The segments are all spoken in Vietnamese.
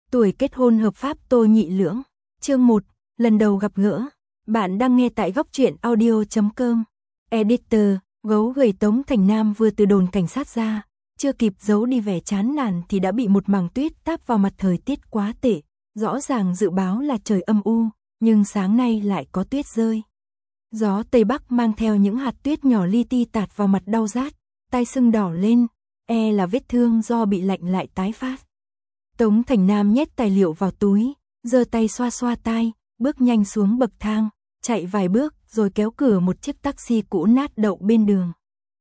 Tuổi kết hôn hợp pháp Tô Nhị Lưỡng. Chương 1, lần đầu gặp gỡ. Bạn đang nghe tại góc truyện audio.com. Editor, gấu gầy Tống Thành Nam vừa từ đồn cảnh sát ra, chưa kịp giấu đi vẻ chán nản thì đã bị một mảng tuyết táp vào mặt. Thời tiết quá tệ, rõ ràng dự báo là trời âm u, nhưng sáng nay lại có tuyết rơi. Gió Tây Bắc mang theo những hạt tuyết nhỏ li ti tạt vào mặt đau rát, tay sưng đỏ lên, là vết thương do bị lạnh lại tái phát. Tống Thành Nam nhét tài liệu vào túi, giơ tay xoa xoa tai, bước nhanh xuống bậc thang, chạy vài bước rồi kéo cửa một chiếc taxi cũ nát đậu bên đường.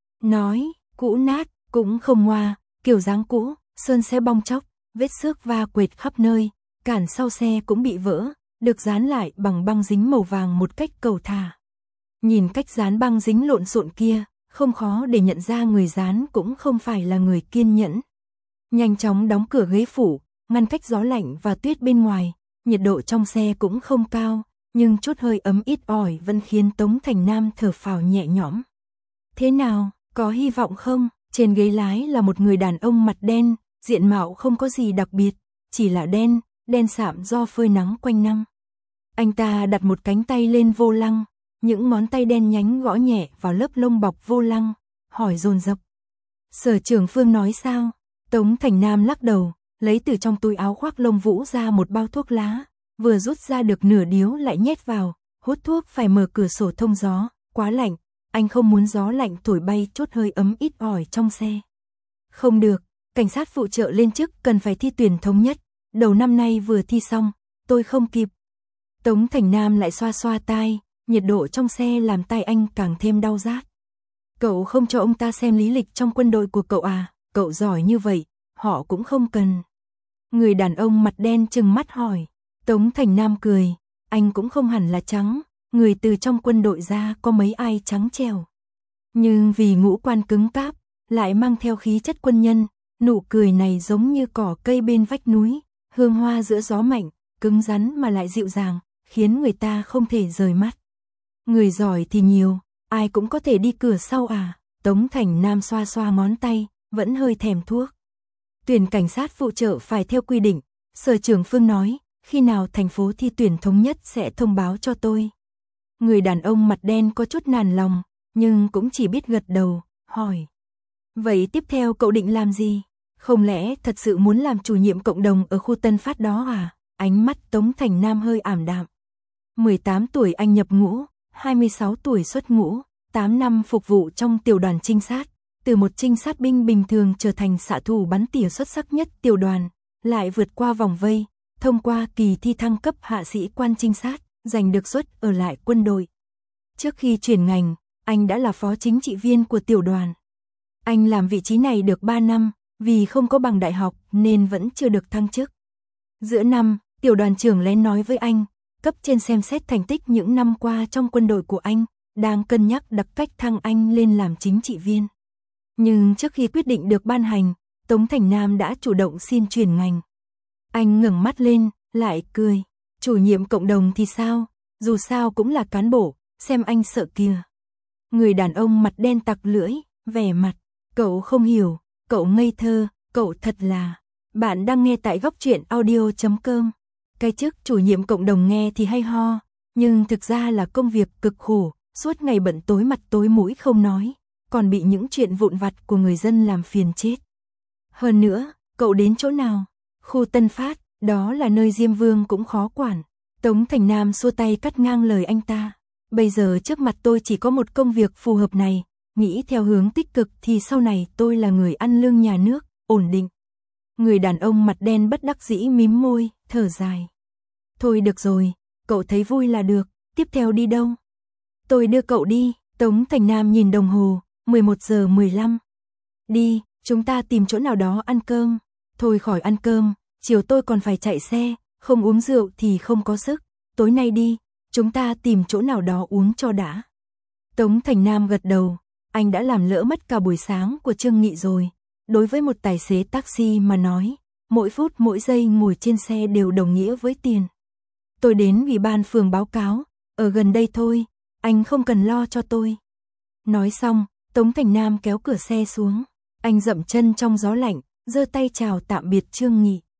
Nói, cũ nát, cũng không ngoa, kiểu dáng cũ, sơn xe bong chóc, vết xước va quệt khắp nơi, cản sau xe cũng bị vỡ, được dán lại bằng băng dính màu vàng một cách cầu thả. Nhìn cách dán băng dính lộn xộn kia, không khó để nhận ra người dán cũng không phải là người kiên nhẫn. Nhanh chóng đóng cửa ghế phủ, ngăn cách gió lạnh và tuyết bên ngoài, nhiệt độ trong xe cũng không cao, nhưng chút hơi ấm ít ỏi vẫn khiến Tống Thành Nam thở phào nhẹ nhõm. Thế nào, có hy vọng không? Trên ghế lái là một người đàn ông mặt đen, diện mạo không có gì đặc biệt, chỉ là đen sạm do phơi nắng quanh năm. Anh ta đặt một cánh tay lên vô lăng, những ngón tay đen nhánh gõ nhẹ vào lớp lông bọc vô lăng, hỏi dồn dập. Sở trưởng Phương nói sao? Tống Thành Nam lắc đầu, lấy từ trong túi áo khoác lông vũ ra một bao thuốc lá, vừa rút ra được nửa điếu lại nhét vào, hút thuốc phải mở cửa sổ thông gió, quá lạnh, anh không muốn gió lạnh thổi bay chút hơi ấm ít ỏi trong xe. Không được, cảnh sát phụ trợ lên chức cần phải thi tuyển thống nhất, đầu năm nay vừa thi xong, tôi không kịp. Tống Thành Nam lại xoa xoa tai, nhiệt độ trong xe làm tai anh càng thêm đau rát. Cậu không cho ông ta xem lý lịch trong quân đội của cậu à, cậu giỏi như vậy, họ cũng không cần. Người đàn ông mặt đen trừng mắt hỏi. Tống Thành Nam cười, anh cũng không hẳn là trắng, người từ trong quân đội ra có mấy ai trắng trẻo. Nhưng vì ngũ quan cứng cáp, lại mang theo khí chất quân nhân, nụ cười này giống như cỏ cây bên vách núi, hương hoa giữa gió mạnh, cứng rắn mà lại dịu dàng, khiến người ta không thể rời mắt. Người giỏi thì nhiều, ai cũng có thể đi cửa sau à? Tống Thành Nam xoa xoa ngón tay, vẫn hơi thèm thuốc. Tuyển cảnh sát phụ trợ phải theo quy định, Sở trưởng Phương nói, khi nào thành phố thi tuyển thống nhất sẽ thông báo cho tôi. Người đàn ông mặt đen có chút nản lòng, nhưng cũng chỉ biết gật đầu, hỏi. Vậy tiếp theo cậu định làm gì? Không lẽ thật sự muốn làm chủ nhiệm cộng đồng ở khu Tân Phát đó à? Ánh mắt Tống Thành Nam hơi ảm đạm. 18 tuổi anh nhập ngũ, 26 tuổi xuất ngũ, 8 năm phục vụ trong tiểu đoàn trinh sát. Từ một trinh sát binh bình thường trở thành xạ thủ bắn tỉa xuất sắc nhất tiểu đoàn, lại vượt qua vòng vây, thông qua kỳ thi thăng cấp hạ sĩ quan trinh sát, giành được suất ở lại quân đội. Trước khi chuyển ngành, anh đã là phó chính trị viên của tiểu đoàn. Anh làm vị trí này được 3 năm, vì không có bằng đại học nên vẫn chưa được thăng chức. Giữa năm, tiểu đoàn trưởng lén nói với anh, cấp trên xem xét thành tích những năm qua trong quân đội của anh, đang cân nhắc đặc cách thăng anh lên làm chính trị viên. Nhưng trước khi quyết định được ban hành, Tống Thành Nam đã chủ động xin chuyển ngành. Anh ngẩng mắt lên, lại cười. Chủ nhiệm cộng đồng thì sao? Dù sao cũng là cán bộ, xem anh sợ kìa. Người đàn ông mặt đen tặc lưỡi, vẻ mặt. Cậu không hiểu, cậu ngây thơ, cậu thật là. Bạn đang nghe tại góc truyện audio.com. Cái chức chủ nhiệm cộng đồng nghe thì hay ho, nhưng thực ra là công việc cực khổ, suốt ngày bận tối mặt tối mũi không nói, còn bị những chuyện vụn vặt của người dân làm phiền chết. Hơn nữa, cậu đến chỗ nào? Khu Tân Phát, đó là nơi Diêm Vương cũng khó quản. Tống Thành Nam xua tay cắt ngang lời anh ta. Bây giờ trước mặt tôi chỉ có một công việc phù hợp này, nghĩ theo hướng tích cực thì sau này tôi là người ăn lương nhà nước, ổn định. Người đàn ông mặt đen bất đắc dĩ mím môi, thở dài. Thôi được rồi, cậu thấy vui là được, tiếp theo đi đâu? Tôi đưa cậu đi. Tống Thành Nam nhìn đồng hồ, 11 giờ 15. Đi, chúng ta tìm chỗ nào đó ăn cơm. Thôi khỏi ăn cơm, chiều tôi còn phải chạy xe, không uống rượu thì không có sức. Tối nay đi, chúng ta tìm chỗ nào đó uống cho đã. Tống Thành Nam gật đầu, anh đã làm lỡ mất cả buổi sáng của Trương Nghị rồi. Đối với một tài xế taxi mà nói, mỗi phút mỗi giây ngồi trên xe đều đồng nghĩa với tiền. Tôi đến ủy ban phường báo cáo, ở gần đây thôi, anh không cần lo cho tôi. Nói xong, Tống Thành Nam kéo cửa xe xuống, anh dậm chân trong gió lạnh, giơ tay chào tạm biệt Trương Nghị.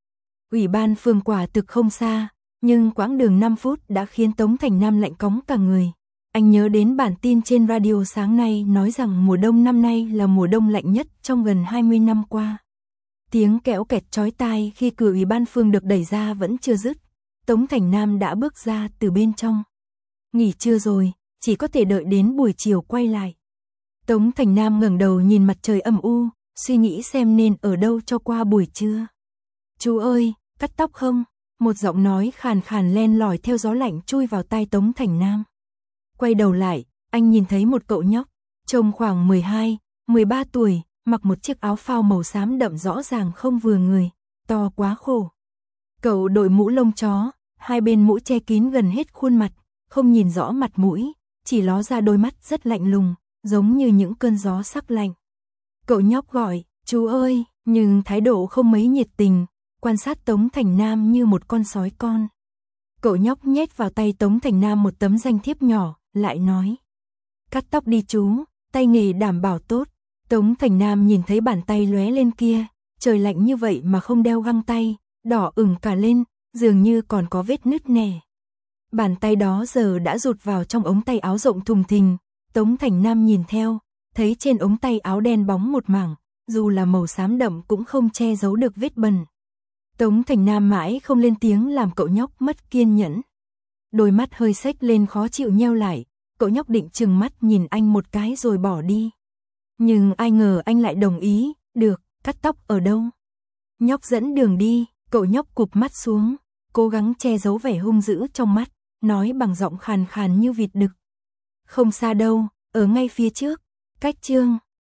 Ủy ban phường quả thực không xa, nhưng quãng đường 5 phút đã khiến Tống Thành Nam lạnh cóng cả người. Anh nhớ đến bản tin trên radio sáng nay nói rằng mùa đông năm nay là mùa đông lạnh nhất trong gần 20 năm qua. Tiếng kéo kẹt chói tai khi cửa ủy ban phường được đẩy ra vẫn chưa dứt. Tống Thành Nam đã bước ra từ bên trong. Nghỉ trưa rồi, chỉ có thể đợi đến buổi chiều quay lại. Tống Thành Nam ngẩng đầu nhìn mặt trời âm u, suy nghĩ xem nên ở đâu cho qua buổi trưa. Chú ơi, cắt tóc không? Một giọng nói khàn khàn len lỏi theo gió lạnh chui vào tai Tống Thành Nam. Quay đầu lại, anh nhìn thấy một cậu nhóc, trông khoảng 12, 13 tuổi, mặc một chiếc áo phao màu xám đậm rõ ràng không vừa người, to quá khổ. Cậu đội mũ lông chó, hai bên mũ che kín gần hết khuôn mặt, không nhìn rõ mặt mũi, chỉ ló ra đôi mắt rất lạnh lùng, giống như những cơn gió sắc lạnh. Cậu nhóc gọi, chú ơi, nhưng thái độ không mấy nhiệt tình, quan sát Tống Thành Nam như một con sói con. Cậu nhóc nhét vào tay Tống Thành Nam một tấm danh thiếp nhỏ, lại nói. Cắt tóc đi chú, tay nghề đảm bảo tốt. Tống Thành Nam nhìn thấy bàn tay lóe lên kia, trời lạnh như vậy mà không đeo găng tay, đỏ ửng cả lên, dường như còn có vết nứt nẻ. Bàn tay đó giờ đã rụt vào trong ống tay áo rộng thùng thình, Tống Thành Nam nhìn theo, thấy trên ống tay áo đen bóng một mảng, dù là màu xám đậm cũng không che giấu được vết bẩn. Tống Thành Nam mãi không lên tiếng làm cậu nhóc mất kiên nhẫn. Đôi mắt hơi xếch lên khó chịu nheo lại, cậu nhóc định trừng mắt nhìn anh một cái rồi bỏ đi. Nhưng ai ngờ anh lại đồng ý, được, cắt tóc ở đâu? Nhóc dẫn đường đi, cậu nhóc cụp mắt xuống, cố gắng che giấu vẻ hung dữ trong mắt, nói bằng giọng khàn khàn như vịt đực. Không xa đâu, ở ngay phía trước, cách chương.